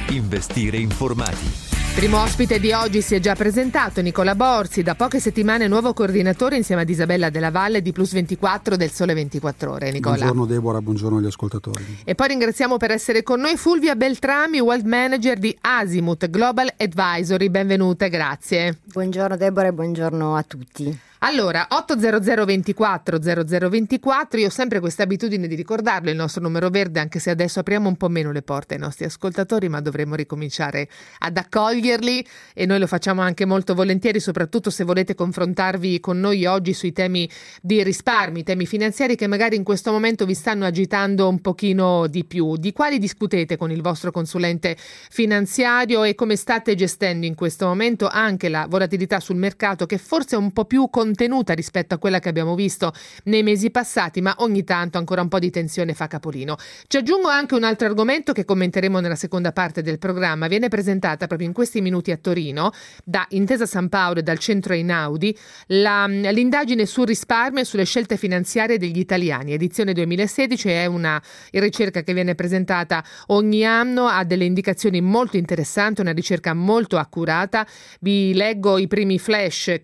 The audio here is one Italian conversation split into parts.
Investire informati. Primo ospite di oggi si è già presentato, Nicola Borzi, da poche settimane nuovo coordinatore insieme ad Isabella Della Valle di Plus 24 del Sole 24 Ore. Nicola. Buongiorno Deborah, buongiorno agli ascoltatori. E poi ringraziamo per essere con noi Fulvia Beltrami, Wealth Manager di Azimut Global Advisory. Benvenute, grazie. Buongiorno Deborah e buongiorno a tutti. Allora, 800 24 0024, io ho sempre questa abitudine di ricordarlo, il nostro numero verde, anche se adesso apriamo un po' meno le porte ai nostri ascoltatori, ma dovremmo ricominciare ad accoglierli e noi lo facciamo anche molto volentieri, soprattutto se volete confrontarvi con noi oggi sui temi di risparmi, temi finanziari che magari in questo momento vi stanno agitando un pochino di più. Di quali discutete con il vostro consulente finanziario e come state gestendo in questo momento anche la volatilità sul mercato, che forse è un po' più contenuta rispetto a quella che abbiamo visto nei mesi passati, ma ogni tanto ancora un po' di tensione fa capolino. Ci aggiungo anche un altro argomento che commenteremo nella seconda parte del programma. Viene presentata proprio in questi minuti a Torino da Intesa San Paolo e dal centro Einaudi l'indagine sul risparmio e sulle scelte finanziarie degli italiani. Edizione 2016 è una ricerca che viene presentata ogni anno, ha delle indicazioni molto interessanti, una ricerca molto accurata. Vi leggo i primi flash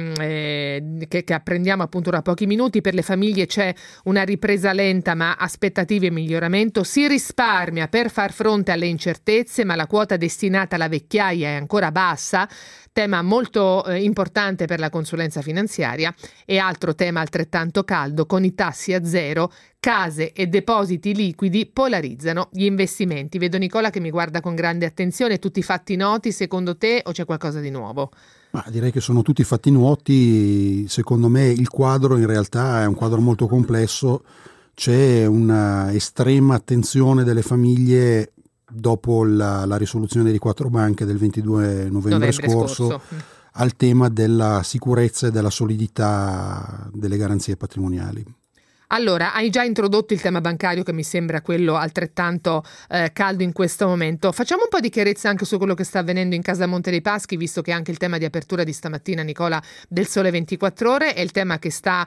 che apprendiamo appunto da pochi minuti. Per le famiglie c'è una ripresa lenta ma aspettative e miglioramento. Si risparmia per far fronte alle incertezze, ma la quota destinata alla vecchiaia è ancora bassa, tema molto importante per la consulenza finanziaria. E altro tema altrettanto caldo: con i tassi a zero, case e depositi liquidi polarizzano gli investimenti. Vedo Nicola che mi guarda con grande attenzione. Tutti fatti noti secondo te o c'è qualcosa di nuovo? Ma direi che sono tutti fatti noti. Secondo me il quadro in realtà è un quadro molto complesso. C'è una estrema attenzione delle famiglie dopo la risoluzione di 4 banche del 22 novembre scorso al tema della sicurezza e della solidità delle garanzie patrimoniali. Allora, hai già introdotto il tema bancario, che mi sembra quello altrettanto caldo in questo momento. Facciamo un po' di chiarezza anche su quello che sta avvenendo in Casa Monte dei Paschi, visto che anche il tema di apertura di stamattina, Nicola, del Sole 24 Ore, è il tema che sta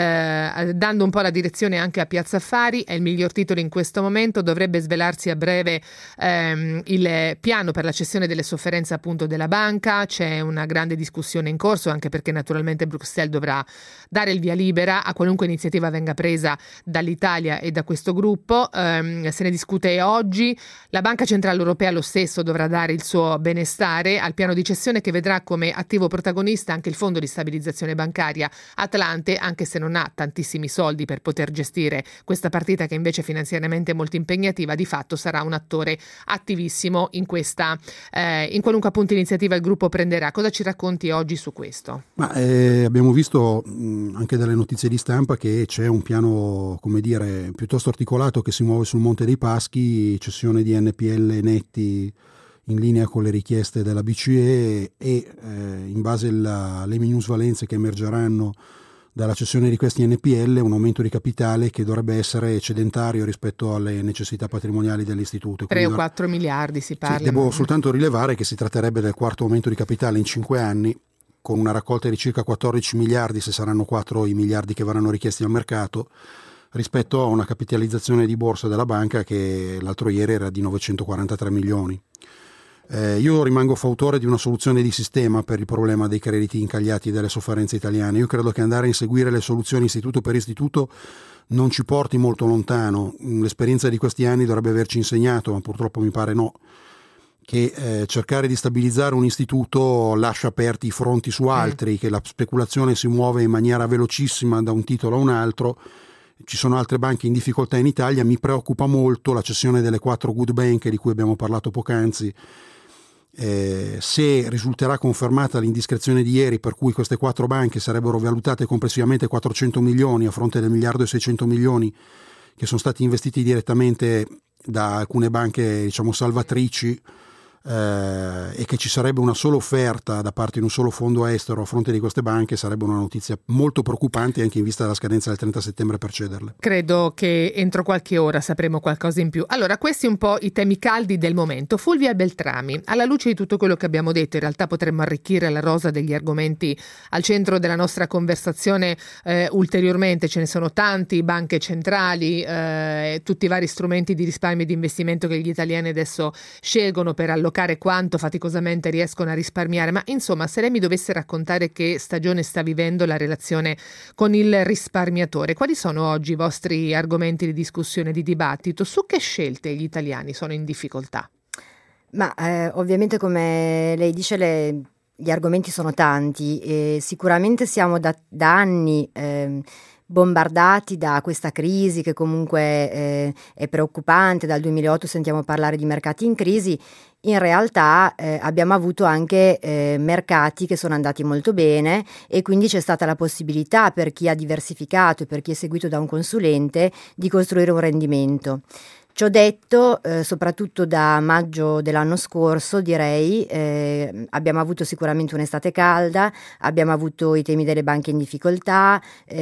dando un po' la direzione anche a Piazza Affari. È il miglior titolo in questo momento. Dovrebbe svelarsi a breve il piano per la cessione delle sofferenze appunto della banca. C'è una grande discussione in corso, anche perché naturalmente Bruxelles dovrà dare il via libera a qualunque iniziativa venga presa dall'Italia e da questo gruppo. Se ne discute oggi. La Banca Centrale Europea lo stesso dovrà dare il suo benestare al piano di cessione, che vedrà come attivo protagonista anche il Fondo di Stabilizzazione Bancaria Atlante, anche se non ha tantissimi soldi per poter gestire questa partita, che invece finanziariamente è molto impegnativa. Di fatto sarà un attore attivissimo in questa in qualunque appunto iniziativa il gruppo prenderà. Cosa ci racconti oggi su questo? Abbiamo visto anche dalle notizie di stampa che c'è un piano, come dire, piuttosto articolato che si muove sul Monte dei Paschi, cessione di NPL netti in linea con le richieste della BCE e in base alle minusvalenze che emergeranno dalla cessione di questi NPL, un aumento di capitale che dovrebbe essere eccedentario rispetto alle necessità patrimoniali dell'istituto. 3 o 4 miliardi si parla. Sì, devo soltanto rilevare che si tratterebbe del quarto aumento di capitale in 5 anni, con una raccolta di circa 14 miliardi, se saranno 4 i miliardi che verranno richiesti al mercato, rispetto a una capitalizzazione di borsa della banca che l'altro ieri era di 943 milioni. Io rimango fautore di una soluzione di sistema per il problema dei crediti incagliati delle sofferenze italiane. Io credo che andare a inseguire le soluzioni istituto per istituto non ci porti molto lontano. L'esperienza di questi anni dovrebbe averci insegnato, ma purtroppo mi pare no, che cercare di stabilizzare un istituto lascia aperti i fronti su altri, che la speculazione si muove in maniera velocissima da un titolo a un altro. Ci sono altre banche in difficoltà in Italia. Mi preoccupa molto la cessione delle 4 good bank di cui abbiamo parlato poc'anzi. Se risulterà confermata l'indiscrezione di ieri, per cui queste 4 banche sarebbero valutate complessivamente 400 milioni a fronte del 1.600 milioni che sono stati investiti direttamente da alcune banche, diciamo, salvatrici, e che ci sarebbe una sola offerta da parte di un solo fondo estero a fronte di queste banche sarebbe una notizia molto preoccupante anche in vista della scadenza del 30 settembre per cederle. Credo che entro qualche ora sapremo qualcosa in più. Allora, questi un po' i temi caldi del momento. Fulvia Beltrami, alla luce di tutto quello che abbiamo detto, in realtà potremmo arricchire la rosa degli argomenti al centro della nostra conversazione ulteriormente. Ce ne sono tanti, banche centrali, tutti i vari strumenti di risparmio e di investimento che gli italiani adesso scelgono per allocare quanto faticosamente riescono a risparmiare, ma insomma, se lei mi dovesse raccontare che stagione sta vivendo la relazione con il risparmiatore, quali sono oggi i vostri argomenti di discussione, di dibattito? Su che scelte gli italiani sono in difficoltà? Ma ovviamente, come lei dice, gli argomenti sono tanti e sicuramente siamo da anni bombardati da questa crisi che comunque è preoccupante. Dal 2008 sentiamo parlare di mercati in crisi. In realtà abbiamo avuto anche mercati che sono andati molto bene e quindi c'è stata la possibilità per chi ha diversificato e per chi è seguito da un consulente di costruire un rendimento. Ciò detto, soprattutto da maggio dell'anno scorso, direi, abbiamo avuto sicuramente un'estate calda, abbiamo avuto i temi delle banche in difficoltà,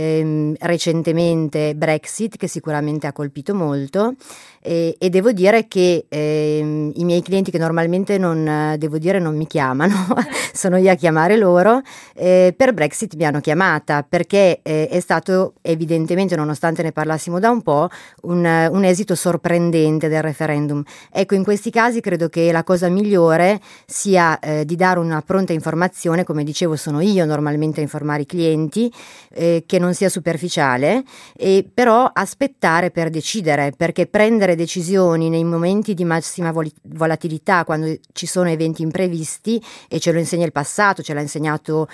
recentemente Brexit che sicuramente ha colpito molto e devo dire che i miei clienti, che normalmente non mi chiamano, sono io a chiamare loro, per Brexit mi hanno chiamata perché è stato evidentemente, nonostante ne parlassimo da un po', un esito sorprendente del referendum. Ecco, in questi casi credo che la cosa migliore sia di dare una pronta informazione. Come dicevo, sono io normalmente a informare i clienti, che non sia superficiale, però aspettare per decidere, perché prendere decisioni nei momenti di massima volatilità, quando ci sono eventi imprevisti, e ce lo insegna il passato, ce l'ha insegnato,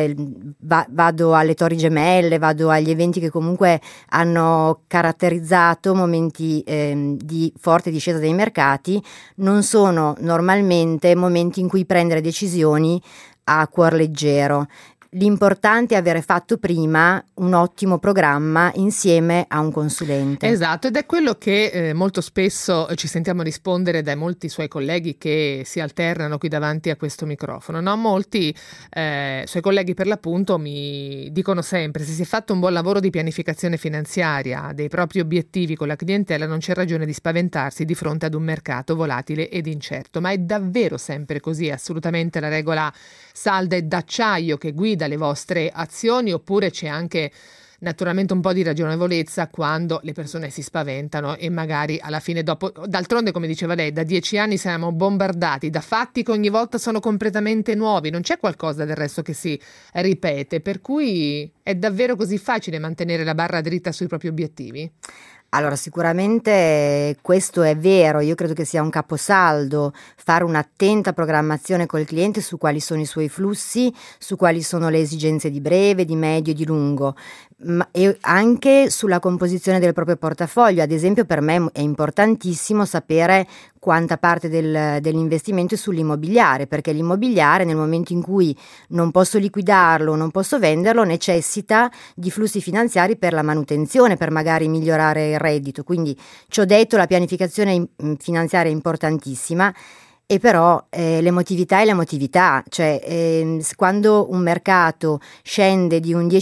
vado alle Torri Gemelle, vado agli eventi che comunque hanno caratterizzato momenti di forte discesa dei mercati, non sono normalmente momenti in cui prendere decisioni a cuor leggero. L'importante è avere fatto prima un ottimo programma insieme a un consulente. Esatto, ed è quello che molto spesso ci sentiamo rispondere da molti suoi colleghi che si alternano qui davanti a questo microfono, no? Molti suoi colleghi, per l'appunto, mi dicono sempre: se si è fatto un buon lavoro di pianificazione finanziaria dei propri obiettivi con la clientela, non c'è ragione di spaventarsi di fronte ad un mercato volatile ed incerto. Ma è davvero sempre così? È assolutamente la regola salda e d'acciaio che guida le vostre azioni, oppure c'è anche naturalmente un po' di ragionevolezza quando le persone si spaventano e magari alla fine dopo, d'altronde, come diceva lei, da 10 anni siamo bombardati da fatti che ogni volta sono completamente nuovi, non c'è qualcosa del resto che si ripete, per cui è davvero così facile mantenere la barra dritta sui propri obiettivi? Allora, sicuramente questo è vero. Io credo che sia un caposaldo fare un'attenta programmazione col cliente su quali sono i suoi flussi, su quali sono le esigenze di breve, di medio e di lungo, e anche sulla composizione del proprio portafoglio. Ad esempio, per me è importantissimo sapere quanta parte dell'investimento è sull'immobiliare, perché l'immobiliare, nel momento in cui non posso liquidarlo, non posso venderlo, necessita di flussi finanziari per la manutenzione, per magari migliorare il reddito. Quindi, ciò detto, la pianificazione finanziaria è importantissima. E però l'emotività è l'emotività, cioè quando un mercato scende di un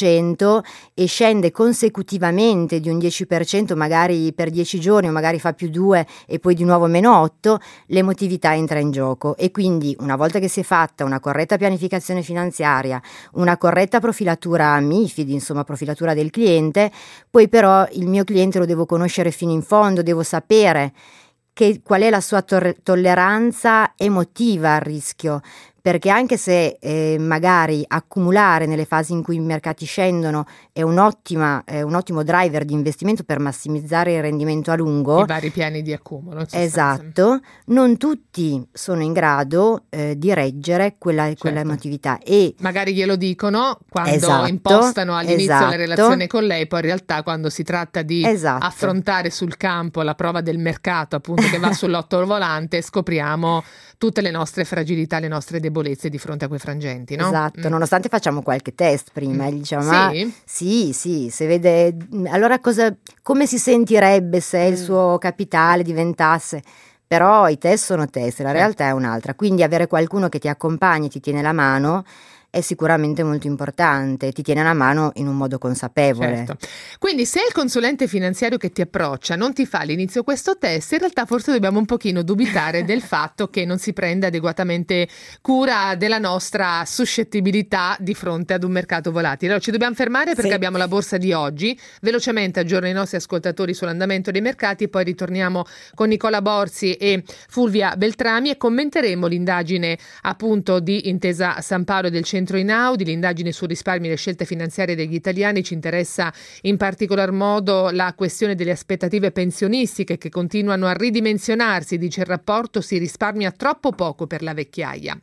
10% e scende consecutivamente di un 10%, magari per 10 giorni o magari fa più 2 e poi di nuovo meno 8, l'emotività entra in gioco. E quindi, una volta che si è fatta una corretta pianificazione finanziaria, una corretta profilatura MiFID, insomma profilatura del cliente, poi però il mio cliente lo devo conoscere fino in fondo, devo sapere qual è la sua tolleranza emotiva al rischio, perché anche se magari accumulare nelle fasi in cui i mercati scendono è un ottimo driver di investimento per massimizzare il rendimento a lungo, i vari piani di accumulo. Esatto, non tutti sono in grado di reggere quella emotività, e magari glielo dicono quando impostano all'inizio la relazione con lei, poi in realtà quando si tratta di affrontare sul campo la prova del mercato, appunto, che va sull'otto volante, scopriamo tutte le nostre fragilità, le nostre debolezze di fronte a quei frangenti, no? Esatto, nonostante facciamo qualche test prima, e gli diciamo sì, se vede, allora come si sentirebbe se il suo capitale diventasse, però i test sono test, la realtà è un'altra, quindi avere qualcuno che ti accompagni, ti tiene la mano è sicuramente molto importante, ti tiene la mano in un modo consapevole. Certo. Quindi se il consulente finanziario che ti approccia non ti fa all'inizio questo test, in realtà forse dobbiamo un pochino dubitare del fatto che non si prenda adeguatamente cura della nostra suscettibilità di fronte ad un mercato volatile. Allora ci dobbiamo fermare perché abbiamo la borsa di oggi, velocemente aggiorno i nostri ascoltatori sull'andamento dei mercati e poi ritorniamo con Nicola Borzi e Fulvia Beltrami e commenteremo l'indagine appunto di Intesa Sanpaolo del Centro Inaudi, l'indagine sul risparmio e le scelte finanziarie degli italiani. Ci interessa in particolar modo la questione delle aspettative pensionistiche che continuano a ridimensionarsi, dice il rapporto, si risparmia troppo poco per la vecchiaia.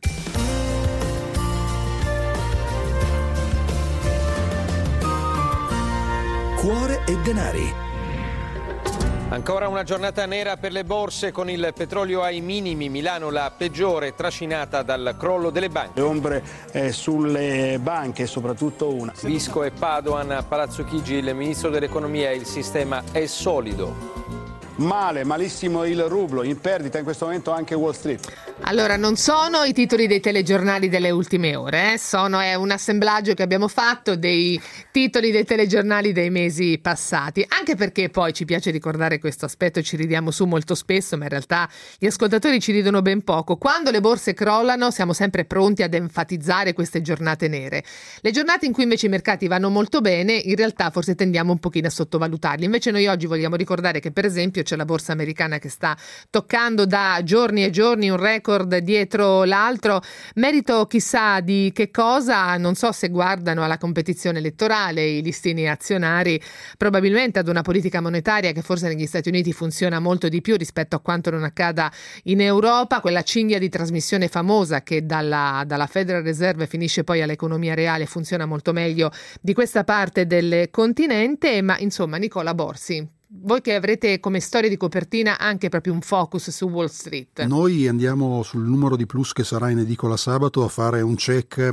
Cuore e denari. Ancora una giornata nera per le borse con il petrolio ai minimi, Milano la peggiore trascinata dal crollo delle banche. Le ombre sulle banche, soprattutto una. Visco e Padoan, Palazzo Chigi, il ministro dell'economia, il sistema è solido. Malissimo il rublo, in perdita in questo momento anche Wall Street. Allora, non sono i titoli dei telegiornali delle ultime ore, è un assemblaggio che abbiamo fatto dei titoli dei telegiornali dei mesi passati, anche perché poi ci piace ricordare questo aspetto e ci ridiamo su molto spesso, ma in realtà gli ascoltatori ci ridono ben poco. Quando le borse crollano siamo sempre pronti ad enfatizzare queste giornate nere. Le giornate in cui invece i mercati vanno molto bene, in realtà forse tendiamo un pochino a sottovalutarli. Invece noi oggi vogliamo ricordare che per esempio c'è la borsa americana che sta toccando da giorni e giorni un record dietro l'altro, merito chissà di che cosa. Non so se guardano alla competizione elettorale, i listini azionari, probabilmente ad una politica monetaria che forse negli Stati Uniti funziona molto di più rispetto a quanto non accada in Europa, quella cinghia di trasmissione famosa che dalla Federal Reserve finisce poi all'economia reale funziona molto meglio di questa parte del continente. Ma insomma, Nicola Borsi, voi che avrete come storia di copertina anche proprio un focus su Wall Street. Noi andiamo sul numero di plus che sarà in edicola sabato a fare un check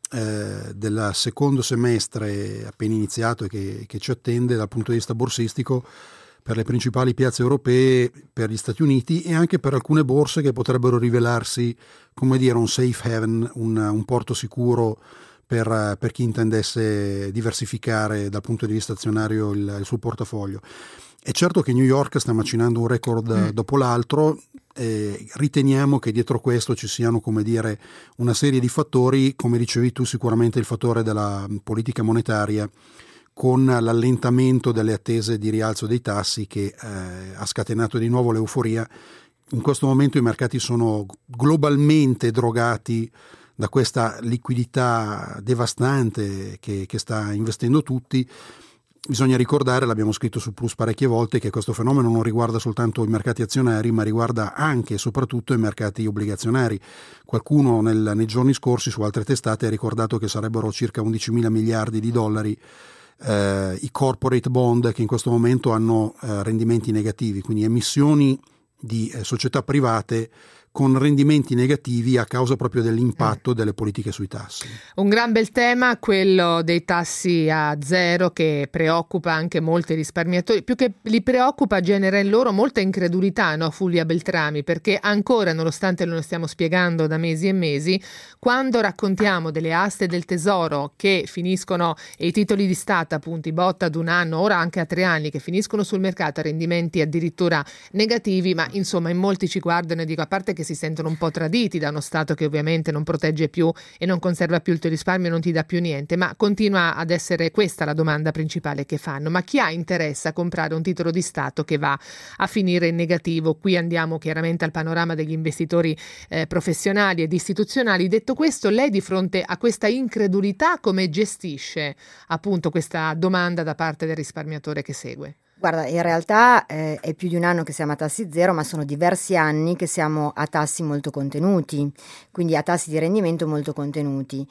del secondo semestre appena iniziato e che ci attende dal punto di vista borsistico per le principali piazze europee, per gli Stati Uniti e anche per alcune borse che potrebbero rivelarsi, come dire, un safe haven, un porto sicuro per chi intendesse diversificare dal punto di vista azionario il suo portafoglio. È certo che New York sta macinando un record dopo l'altro, riteniamo che dietro questo ci siano, come dire, una serie di fattori, come dicevi tu, sicuramente il fattore della politica monetaria con l'allentamento delle attese di rialzo dei tassi che ha scatenato di nuovo l'euforia. In questo momento i mercati sono globalmente drogati da questa liquidità devastante che sta investendo tutti. Bisogna ricordare, l'abbiamo scritto su Plus parecchie volte, che questo fenomeno non riguarda soltanto i mercati azionari, ma riguarda anche e soprattutto i mercati obbligazionari. Qualcuno nei giorni scorsi su altre testate ha ricordato che sarebbero circa 11.000 miliardi di dollari i corporate bond che in questo momento hanno rendimenti negativi, quindi emissioni di società private con rendimenti negativi a causa proprio dell'impatto delle politiche sui tassi. Un gran bel tema, quello dei tassi a zero, che preoccupa anche molti risparmiatori. Più che li preoccupa, genera in loro molta incredulità, no, Fulvia Beltrami? Perché ancora, nonostante lo stiamo spiegando da mesi e mesi, quando raccontiamo delle aste del tesoro che finiscono, e i titoli di Stato, appunto, i bot ad un anno, ora anche a 3 anni, che finiscono sul mercato a rendimenti addirittura negativi, ma insomma in molti ci guardano e dico, a parte che si sentono un po' traditi da uno Stato che ovviamente non protegge più e non conserva più il tuo risparmio, non ti dà più niente, ma continua ad essere questa la domanda principale che fanno: ma chi ha interesse a comprare un titolo di Stato che va a finire in negativo? Qui andiamo chiaramente al panorama degli investitori professionali ed istituzionali. Detto questo, lei di fronte a questa incredulità come gestisce appunto questa domanda da parte del risparmiatore che segue? Guarda, in realtà è più di un anno che siamo a tassi zero, ma sono diversi anni che siamo a tassi molto contenuti, quindi a tassi di rendimento molto contenuti.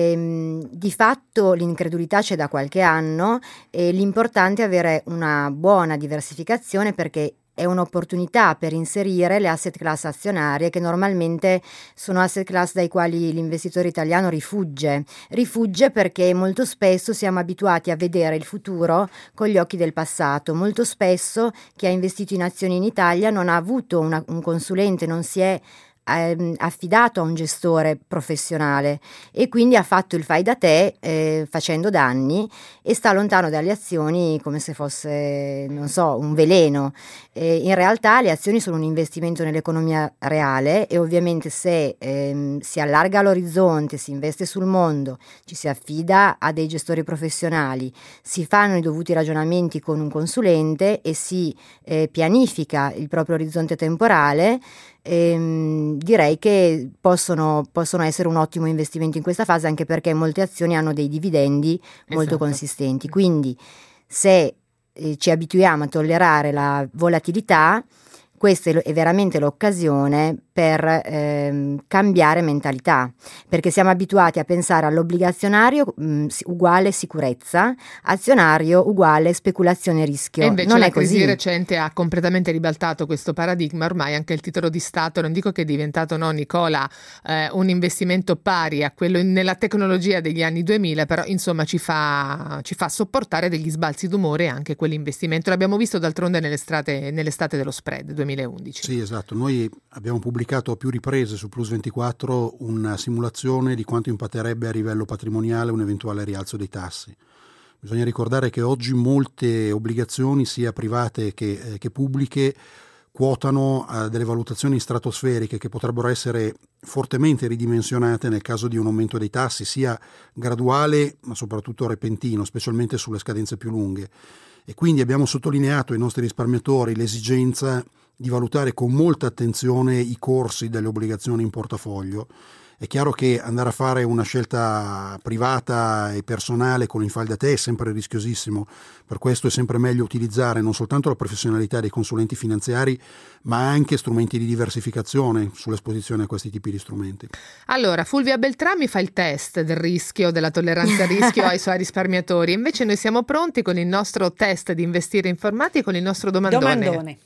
Di fatto l'incredulità c'è da qualche anno e l'importante è avere una buona diversificazione, perché è un'opportunità per inserire le asset class azionarie, che normalmente sono asset class dai quali l'investitore italiano rifugge perché molto spesso siamo abituati a vedere il futuro con gli occhi del passato. Molto spesso chi ha investito in azioni in Italia non ha avuto un consulente, non si è affidato a un gestore professionale e quindi ha fatto il fai da te facendo danni e sta lontano dalle azioni come se fosse, non so, un veleno. In realtà le azioni sono un investimento nell'economia reale e ovviamente se si allarga l'orizzonte, si investe sul mondo, ci si affida a dei gestori professionali, si fanno i dovuti ragionamenti con un consulente e si pianifica il proprio orizzonte temporale, direi che possono essere un ottimo investimento in questa fase, anche perché molte azioni hanno dei dividendi molto consistenti. Quindi se ci abituiamo a tollerare la volatilità, questa è veramente l'occasione per cambiare mentalità, perché siamo abituati a pensare all'obbligazionario uguale sicurezza, azionario uguale speculazione e rischio. E invece non la è così. crisi recente ha completamente ribaltato questo paradigma. Ormai anche il titolo di Stato, non dico che è diventato, no Nicola, un investimento pari a quello nella tecnologia degli anni 2000, però insomma ci fa sopportare degli sbalzi d'umore anche quell'investimento. L'abbiamo visto d'altronde nell'estate dello spread 2011. Sì, esatto. Noi abbiamo pubblicato a più riprese su Plus24 una simulazione di quanto impatterebbe a livello patrimoniale un eventuale rialzo dei tassi. Bisogna ricordare che oggi molte obbligazioni, sia private che pubbliche, quotano delle valutazioni stratosferiche che potrebbero essere fortemente ridimensionate nel caso di un aumento dei tassi, sia graduale ma soprattutto repentino, specialmente sulle scadenze più lunghe. E quindi abbiamo sottolineato ai nostri risparmiatori l'esigenza di valutare con molta attenzione i corsi delle obbligazioni in portafoglio. È chiaro che andare a fare una scelta privata e personale con il file da te è sempre rischiosissimo, per questo è sempre meglio utilizzare non soltanto la professionalità dei consulenti finanziari, ma anche strumenti di diversificazione sull'esposizione a questi tipi di strumenti. Allora, Fulvia Beltrami fa il test del rischio, della tolleranza al rischio ai suoi risparmiatori, invece noi siamo pronti con il nostro test di investire informati, con il nostro domandone.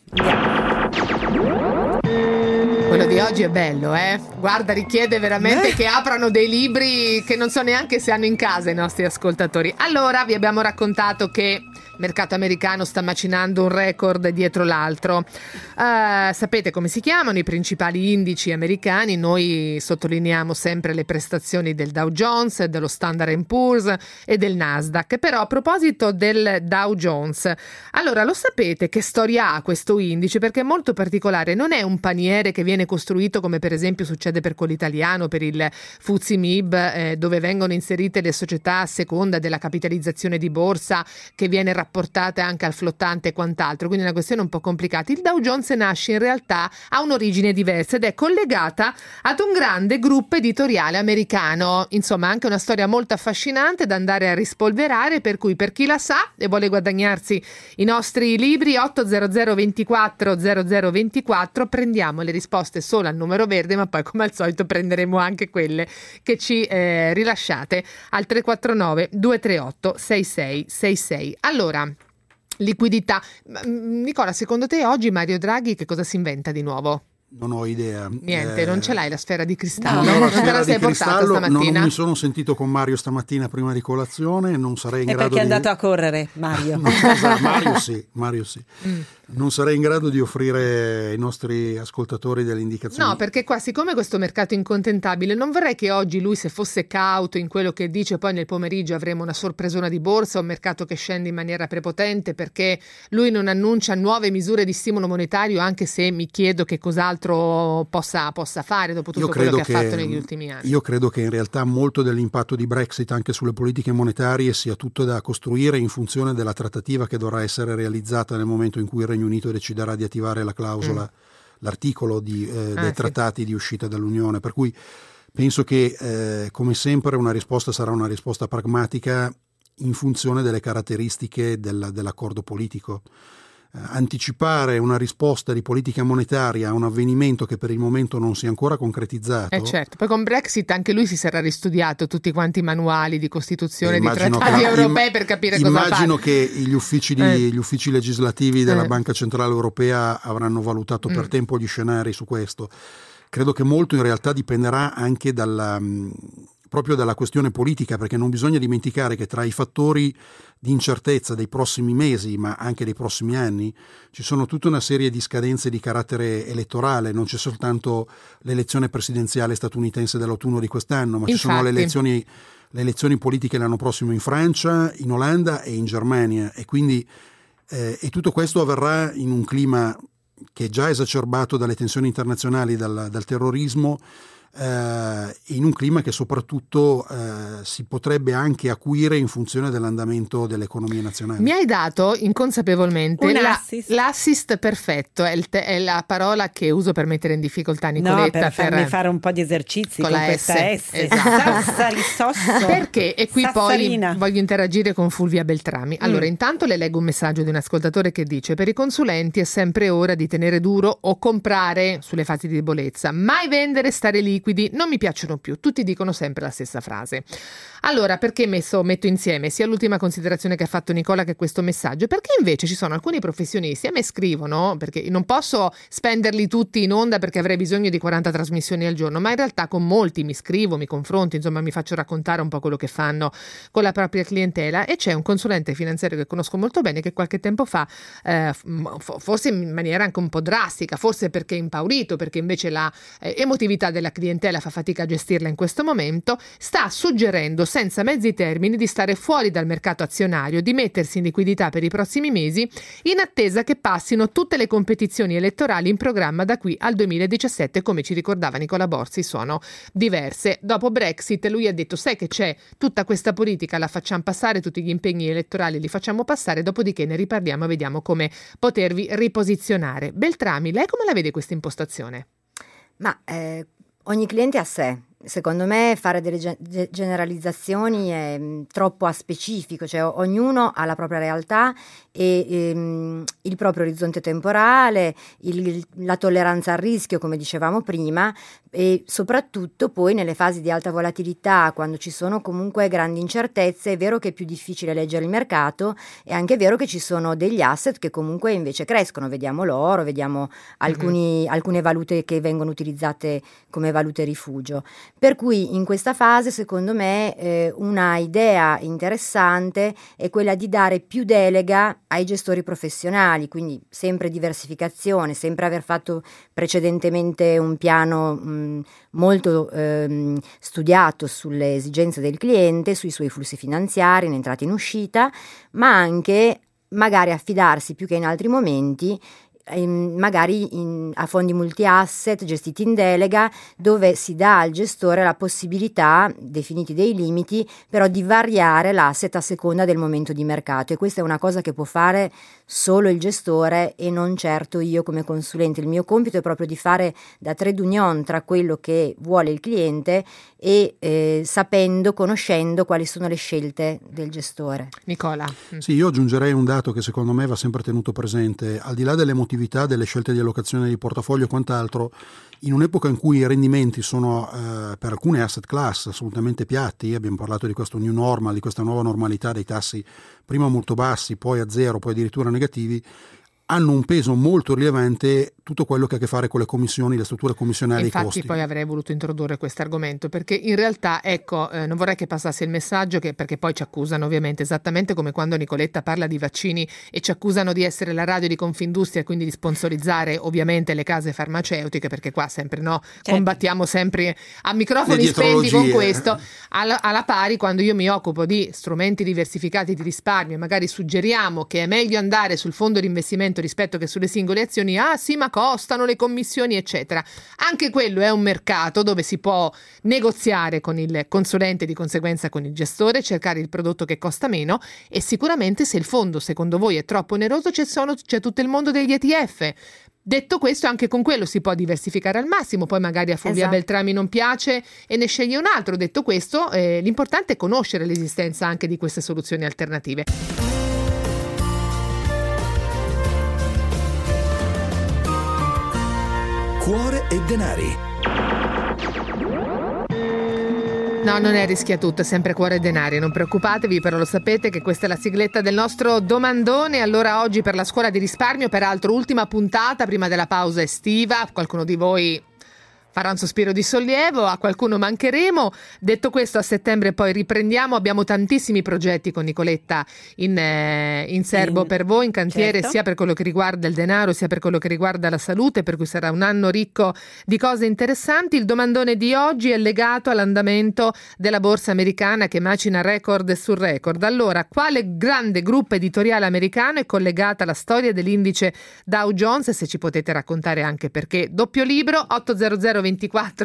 Quello di oggi è bello, Guarda, richiede veramente che aprano dei libri che non so neanche se hanno in casa i nostri ascoltatori. Allora, vi abbiamo raccontato che il mercato americano sta macinando un record dietro l'altro. Sapete come si chiamano i principali indici americani? Noi sottolineiamo sempre le prestazioni del Dow Jones, dello Standard & Poor's e del Nasdaq. Però a proposito del Dow Jones, allora lo sapete che storia ha questo indice? Perché è molto particolare, non è un paniere che viene costruito come per esempio succede per quello italiano, per il FTSE MIB, dove vengono inserite le società a seconda della capitalizzazione di borsa che viene rapportata anche al flottante e quant'altro, quindi è una questione un po' complicata. Il Dow Jones nasce in realtà, ha un'origine diversa ed è collegata ad un grande gruppo editoriale americano, insomma anche una storia molto affascinante da andare a rispolverare, per cui per chi la sa e vuole guadagnarsi i nostri libri 800 24 0024 prendiamo le risposte solo al numero verde, ma poi come al solito prenderemo anche quelle che ci rilasciate al 349 238 6666. Allora, liquidità. Nicola, secondo te oggi Mario Draghi che cosa si inventa di nuovo? Non ho idea. Niente, non ce l'hai la sfera di cristallo? No, non te la sei portata stamattina? Non mi sono sentito con Mario stamattina prima di colazione, non sarei in grado perché è andato a correre, Mario. Mario sì. Non sarei in grado di offrire ai nostri ascoltatori delle indicazioni. No, perché qua, siccome questo mercato è incontentabile, non vorrei che oggi lui, se fosse cauto in quello che dice, poi nel pomeriggio avremo una sorpresona di borsa, un mercato che scende in maniera prepotente perché lui non annuncia nuove misure di stimolo monetario, anche se mi chiedo che cos'altro possa fare dopo tutto quello che ha fatto negli ultimi anni. Io credo che in realtà molto dell'impatto di Brexit anche sulle politiche monetarie sia tutto da costruire in funzione della trattativa che dovrà essere realizzata nel momento in cui il Regno Unito deciderà di attivare la clausola, l'articolo dei trattati di uscita dall'Unione, per cui penso che come sempre una risposta sarà una risposta pragmatica in funzione delle caratteristiche dell'accordo politico. anticipare una risposta di politica monetaria a un avvenimento che per il momento non si è ancora concretizzato. Certo, poi con Brexit anche lui si sarà ristudiato tutti quanti i manuali di Costituzione di trattati europei per capire cosa fare. Immagino che gli uffici legislativi della Banca Centrale Europea avranno valutato per tempo gli scenari su questo. Credo che molto in realtà dipenderà anche proprio dalla questione politica, perché non bisogna dimenticare che tra i fattori di incertezza dei prossimi mesi, ma anche dei prossimi anni, ci sono tutta una serie di scadenze di carattere elettorale. Non c'è soltanto l'elezione presidenziale statunitense dell'autunno di quest'anno, ma ci sono le elezioni politiche l'anno prossimo in Francia, in Olanda e in Germania, e quindi e tutto questo avverrà in un clima che è già esacerbato dalle tensioni internazionali, dal terrorismo, in un clima che soprattutto si potrebbe anche acuire in funzione dell'andamento dell'economia nazionale. Mi hai dato inconsapevolmente l'assist perfetto, è la parola che uso per mettere in difficoltà Nicoletta, per farmi fare un po' di esercizi con questa S. Esatto. Perché? E qui poi voglio interagire con Fulvia Beltrami. Allora, intanto le leggo un messaggio di un ascoltatore che dice: per i consulenti è sempre ora di tenere duro o comprare sulle fasi di debolezza, mai vendere, stare liquidi, non mi piacciono più, tutti dicono sempre la stessa frase. Allora, perché metto insieme sia l'ultima considerazione che ha fatto Nicola che questo messaggio? Perché invece ci sono alcuni professionisti, a me scrivono, perché non posso spenderli tutti in onda perché avrei bisogno di 40 trasmissioni al giorno, ma in realtà con molti mi scrivo, mi confronto, insomma mi faccio raccontare un po' quello che fanno con la propria clientela, e c'è un consulente finanziario che conosco molto bene che qualche tempo fa, forse in maniera anche un po' drastica, forse perché è impaurito, perché invece la emotività della clientela fa fatica a gestirla in questo momento, sta suggerendo senza mezzi termini di stare fuori dal mercato azionario, di mettersi in liquidità per i prossimi mesi in attesa che passino tutte le competizioni elettorali in programma da qui al 2017. Come ci ricordava Nicola Borzi, sono diverse. Dopo Brexit lui ha detto: sai che c'è tutta questa politica, la facciamo passare, tutti gli impegni elettorali li facciamo passare, dopodiché ne riparliamo e vediamo come potervi riposizionare. Beltrami, lei come la vede questa impostazione? Ma ogni cliente a sé. Secondo me fare delle generalizzazioni è troppo a specifico, cioè ognuno ha la propria realtà e il proprio orizzonte temporale, la tolleranza al rischio, come dicevamo prima, e soprattutto poi nelle fasi di alta volatilità, quando ci sono comunque grandi incertezze, è vero che è più difficile leggere il mercato, è anche vero che ci sono degli asset che comunque invece crescono, vediamo l'oro, vediamo alcune valute che vengono utilizzate come valute rifugio. Per cui in questa fase, secondo me, una idea interessante è quella di dare più delega ai gestori professionali, quindi sempre diversificazione, sempre aver fatto precedentemente un piano molto studiato sulle esigenze del cliente, sui suoi flussi finanziari in entrata e in uscita, ma anche magari affidarsi più che in altri momenti magari a fondi multi-asset gestiti in delega, dove si dà al gestore la possibilità, definiti dei limiti, però di variare l'asset a seconda del momento di mercato, e questa è una cosa che può fare solo il gestore e non certo io come consulente. Il mio compito è proprio di fare da trade union tra quello che vuole il cliente e conoscendo quali sono le scelte del gestore. Nicola. Sì, io aggiungerei un dato che secondo me va sempre tenuto presente, al di là dell'emotività delle scelte di allocazione di portafoglio e quant'altro. In un'epoca in cui i rendimenti sono per alcune asset class assolutamente piatti, abbiamo parlato di questo new normal, di questa nuova normalità dei tassi prima molto bassi, poi a zero, poi addirittura negativi, hanno un peso molto rilevante tutto quello che ha a che fare con le commissioni, le strutture commissionali e i costi. Infatti poi avrei voluto introdurre questo argomento, perché in realtà, non vorrei che passasse il messaggio perché poi ci accusano ovviamente, esattamente come quando Nicoletta parla di vaccini e ci accusano di essere la radio di Confindustria e quindi di sponsorizzare ovviamente le case farmaceutiche, perché qua sempre combattiamo sempre a microfoni spenti con questo, alla pari quando io mi occupo di strumenti diversificati di risparmio e magari suggeriamo che è meglio andare sul fondo di investimento rispetto che sulle singole azioni. Ah sì, ma costano le commissioni eccetera. Anche quello è un mercato dove si può negoziare con il consulente, di conseguenza con il gestore, cercare il prodotto che costa meno, e sicuramente se il fondo secondo voi è troppo oneroso c'è tutto il mondo degli ETF. Detto questo, anche con quello si può diversificare al massimo, poi magari a Fulvia Beltrami non piace e ne sceglie un altro. Detto questo, l'importante è conoscere l'esistenza anche di queste soluzioni alternative. Cuore e denari. No, non è rischiatutto, è sempre cuore e denari, non preoccupatevi, però lo sapete che questa è la sigletta del nostro domandone. Allora oggi per la scuola di risparmio, peraltro ultima puntata prima della pausa estiva, qualcuno di voi farà un sospiro di sollievo, a qualcuno mancheremo. Detto questo, a settembre poi riprendiamo, abbiamo tantissimi progetti con Nicoletta in serbo per voi, in cantiere, certo, sia per quello che riguarda il denaro sia per quello che riguarda la salute, per cui sarà un anno ricco di cose interessanti. Il domandone di oggi è legato all'andamento della borsa americana che macina record su record. Allora, quale grande gruppo editoriale americano è collegata alla storia dell'indice Dow Jones, e se ci potete raccontare anche perché. Doppio libro 800 24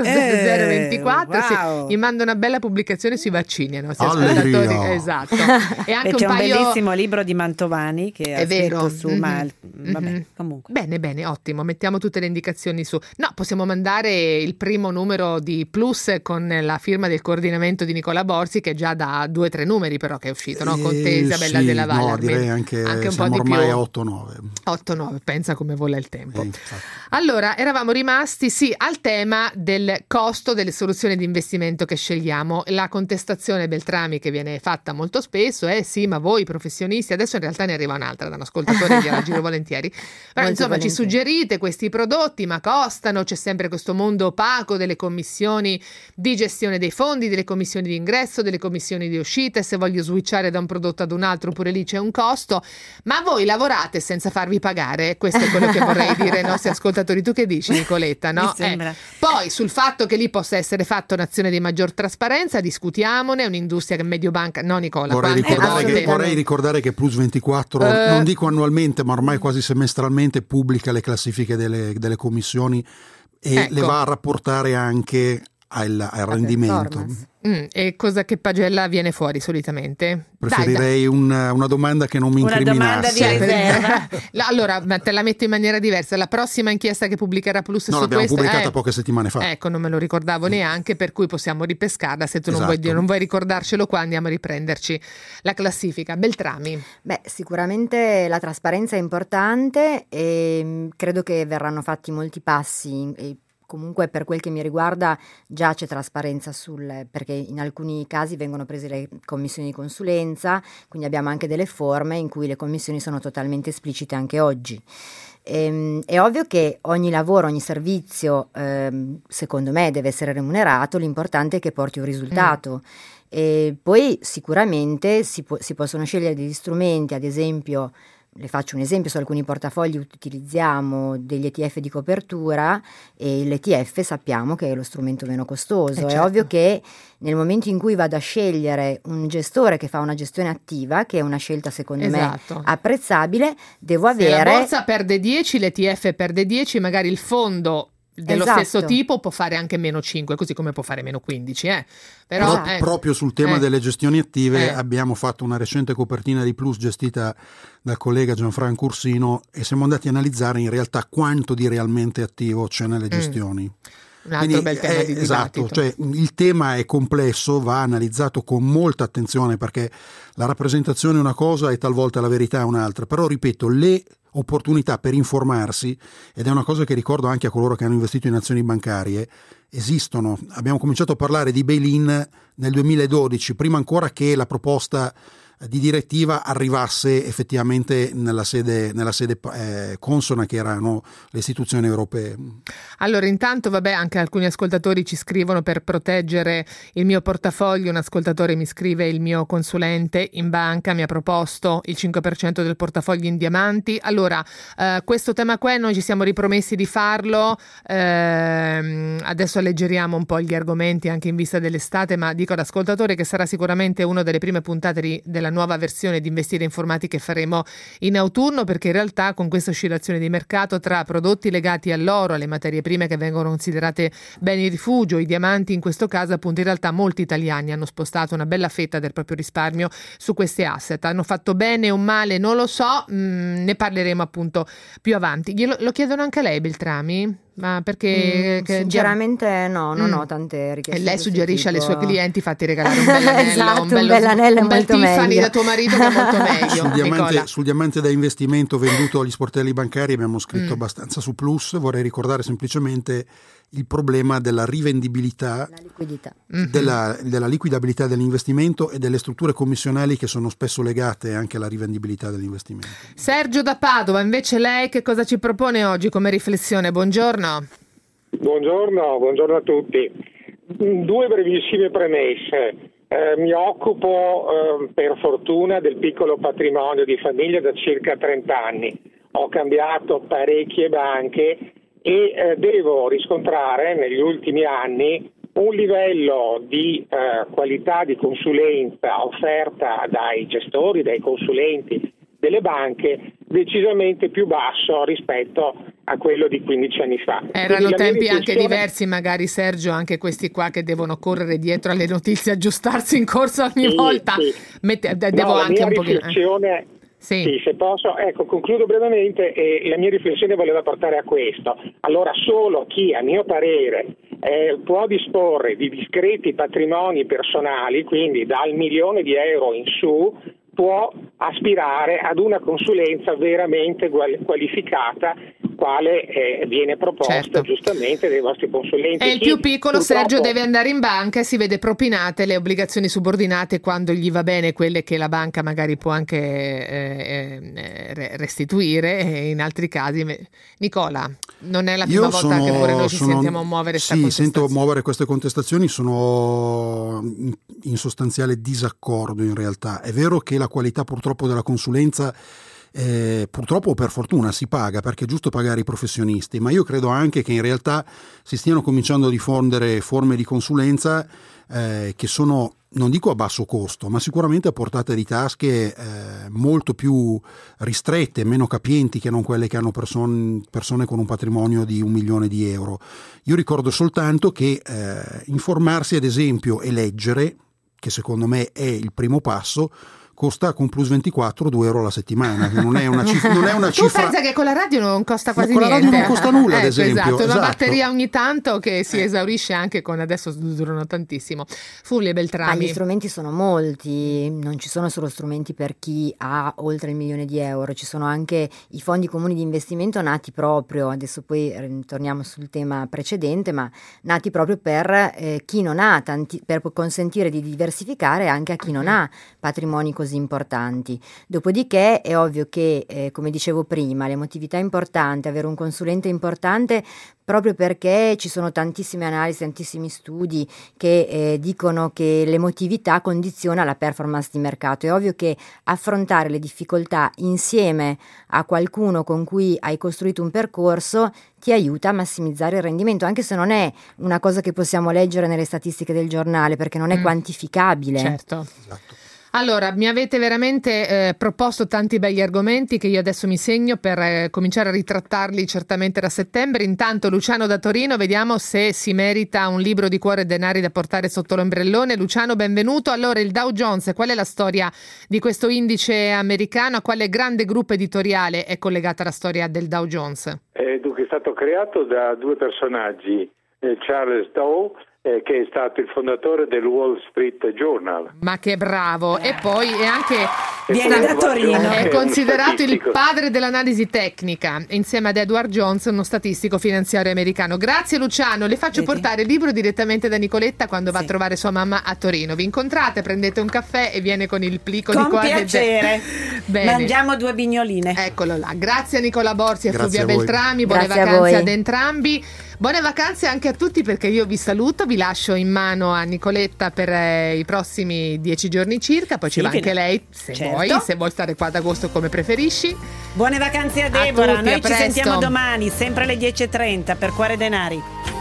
0024, wow. Sì, mi manda una bella pubblicazione sui vaccini ai nostri ascoltatori, esatto. E anche c'è un bellissimo libro di Mantovani che è ha vero scritto su vabbè, comunque bene, ottimo, mettiamo tutte le indicazioni su. No, possiamo mandare il primo numero di Plus con la firma del coordinamento di Nicola Borsi, che è già da 2 o 3 numeri però che è uscito, no? Con te, Isabella sì, Della Valle. No, direi anche un siamo po' di ormai più. a 8-9, pensa come vola il tempo. Allora, eravamo rimasti al tema del costo delle soluzioni di investimento che scegliamo. La contestazione Beltrami che viene fatta molto spesso è sì, ma voi professionisti, adesso in realtà ne arriva un'altra da un ascoltatore, gliela giro volentieri, però insomma ci suggerite questi prodotti ma costano, c'è sempre questo mondo opaco delle commissioni di gestione dei fondi, delle commissioni di ingresso, delle commissioni di uscita, e se voglio switchare da un prodotto ad un altro pure lì c'è un costo, ma voi lavorate senza farvi pagare, questo è quello che vorrei dire ai nostri ascoltatori. Tu che dici, Nicoletta? No? Poi sul fatto che lì possa essere fatta un'azione di maggior trasparenza discutiamone, è un'industria che Mediobanca, no Nicola? Vorrei ricordare che Plus 24, non dico annualmente ma ormai quasi semestralmente, pubblica le classifiche delle commissioni e le va a rapportare anche al rendimento. E cosa, che pagella viene fuori solitamente? Preferirei una domanda che non mi incriminasse. Una domanda di riserva. Allora, te la metto in maniera diversa. La prossima inchiesta che pubblicherà Plus su l'abbiamo questa pubblicata poche settimane fa. Ecco, non me lo ricordavo neanche, per cui possiamo ripescarla. Se tu non vuoi ricordarcelo qua, andiamo a riprenderci la classifica. Beltrami. Beh, sicuramente la trasparenza è importante e credo che verranno fatti molti passi. Comunque per quel che mi riguarda già c'è trasparenza perché in alcuni casi vengono prese le commissioni di consulenza, quindi abbiamo anche delle forme in cui le commissioni sono totalmente esplicite anche oggi. È ovvio che ogni lavoro, ogni servizio secondo me deve essere remunerato, l'importante è che porti un risultato. E poi sicuramente si possono scegliere degli strumenti, ad esempio. Le faccio un esempio: su alcuni portafogli utilizziamo degli ETF di copertura e l'ETF sappiamo che è lo strumento meno costoso. È ovvio che nel momento in cui vado a scegliere un gestore che fa una gestione attiva, che è una scelta secondo me apprezzabile, devo avere... Se la borsa perde 10, l'ETF perde 10, magari il fondo dello stesso tipo può fare anche meno 5, così come può fare meno 15. Però, proprio sul tema delle gestioni attive abbiamo fatto una recente copertina di Plus gestita dal collega Gianfranco Ursino e siamo andati a analizzare in realtà quanto di realmente attivo c'è nelle gestioni. Un altro bel tema di dibattito. Cioè il tema è complesso, va analizzato con molta attenzione perché la rappresentazione è una cosa e talvolta la verità è un'altra, però ripeto, le opportunità per informarsi, ed è una cosa che ricordo anche a coloro che hanno investito in azioni bancarie, esistono. Abbiamo cominciato a parlare di bail-in nel 2012, prima ancora che la proposta di direttiva arrivasse effettivamente nella sede consona che erano le istituzioni europee. Allora intanto anche alcuni ascoltatori ci scrivono per proteggere il mio portafoglio. Un ascoltatore mi scrive: il mio consulente in banca mi ha proposto il 5% del portafoglio in diamanti. Allora questo tema qua noi ci siamo ripromessi di farlo, adesso alleggeriamo un po' gli argomenti anche in vista dell'estate, ma dico all'ascoltatore che sarà sicuramente una delle prime puntate della nuova versione di Investire Informati che faremo in autunno, perché in realtà con questa oscillazione di mercato tra prodotti legati all'oro, alle materie prime che vengono considerate beni rifugio, i diamanti in questo caso, appunto in realtà molti italiani hanno spostato una bella fetta del proprio risparmio su questi asset. Hanno fatto bene o male non lo so, ne parleremo appunto più avanti. Lo chiedono anche a lei, Beltrami? Ma perché sinceramente no, non ho tante richieste. E lei suggerisce alle sue clienti fatti regalare un bel anello, esatto, un bel molto Tiffany meglio da tuo marito, che è molto meglio. Sul diamante da investimento venduto agli sportelli bancari abbiamo scritto abbastanza su Plus. Vorrei ricordare semplicemente il problema della rivendibilità, la liquidità. Della liquidabilità dell'investimento e delle strutture commissionali che sono spesso legate anche alla rivendibilità dell'investimento. Sergio da Padova, invece lei che cosa ci propone oggi come riflessione? Buongiorno. Buongiorno a tutti. 2 brevissime premesse. Mi occupo per fortuna del piccolo patrimonio di famiglia da circa 30 anni. Ho cambiato parecchie banche e devo riscontrare negli ultimi anni un livello di qualità di consulenza offerta dai gestori, dai consulenti delle banche decisamente più basso rispetto a quello di 15 anni fa. Erano tempi anche diversi, magari, Sergio, anche questi qua che devono correre dietro alle notizie, aggiustarsi in corsa ogni volta. Sì. Devo anche un pochino. Sì, se posso, concludo brevemente. La mia riflessione voleva portare a questo. Allora, solo chi, a mio parere, può disporre di discreti patrimoni personali, quindi dal €1.000.000 in su, può aspirare ad una consulenza veramente qualificata, quale viene proposta giustamente dai vostri consulenti. E il più piccolo, Sergio, deve andare in banca e si vede propinate le obbligazioni subordinate quando gli va bene, quelle che la banca magari può anche restituire, e in altri casi. Nicola, non è la prima volta che pure noi ci sentiamo muovere questa contestazione. Sento muovere queste contestazioni, sono in sostanziale disaccordo in realtà. È vero che la qualità purtroppo della consulenza purtroppo o per fortuna si paga, perché è giusto pagare i professionisti, ma io credo anche che in realtà si stiano cominciando a diffondere forme di consulenza che sono, non dico a basso costo, ma sicuramente a portata di tasche molto più ristrette, meno capienti che non quelle che hanno persone con un patrimonio di €1.000.000. Io ricordo soltanto che informarsi, ad esempio, e leggere, che secondo me è il primo passo, costa con Plus 24 €2 alla settimana, che non è una cifra. Tu pensa che con la radio non costa quasi niente? Con la radio non costa nulla, ad esempio. Esatto, una esatto. batteria ogni tanto che si esaurisce anche con, adesso durano tantissimo. Fulvia Beltrami. Ma gli strumenti sono molti, non ci sono solo strumenti per chi ha oltre €1.000.000, ci sono anche i fondi comuni di investimento nati proprio, adesso poi torniamo sul tema precedente, ma nati proprio per chi non ha per consentire di diversificare anche a chi non ha patrimoni così importanti. Dopodiché è ovvio che, come dicevo prima, l'emotività è importante, avere un consulente è importante proprio perché ci sono tantissime analisi, tantissimi studi che dicono che l'emotività condiziona la performance di mercato. È ovvio che affrontare le difficoltà insieme a qualcuno con cui hai costruito un percorso ti aiuta a massimizzare il rendimento, anche se non è una cosa che possiamo leggere nelle statistiche del giornale, perché non è quantificabile. Certo. Esatto. Allora, mi avete veramente proposto tanti begli argomenti che io adesso mi segno per cominciare a ritrattarli certamente da settembre. Intanto Luciano da Torino, vediamo se si merita un libro di Cuore e Denari da portare sotto l'ombrellone. Luciano, benvenuto. Allora, il Dow Jones, qual è la storia di questo indice americano? A quale grande gruppo editoriale è collegata la storia del Dow Jones? Dunque, è stato creato da 2 personaggi, Charles Dow, che è stato il fondatore del Wall Street Journal. Ma che bravo! E poi è anche viene da Torino. È considerato il padre dell'analisi tecnica, insieme ad Edward Jones, uno statistico finanziario americano. Grazie Luciano, le faccio portare il libro direttamente da Nicoletta quando va a trovare sua mamma a Torino. Vi incontrate, prendete un caffè e viene con il plico di Cuore. Con piacere. Bene. Mangiamo 2 bignoline. Eccolo là. Grazie a Nicola Borzi e a Fulvia Beltrami. Buone Grazie vacanze ad entrambi. Buone vacanze anche a tutti, perché io vi saluto, vi lascio in mano a Nicoletta per i prossimi 10 giorni circa, poi ci va anche lei se vuoi stare qua ad agosto come preferisci. Buone vacanze a Deborah, tutti, noi ci sentiamo domani, sempre alle 10:30 per Cuore e Denari.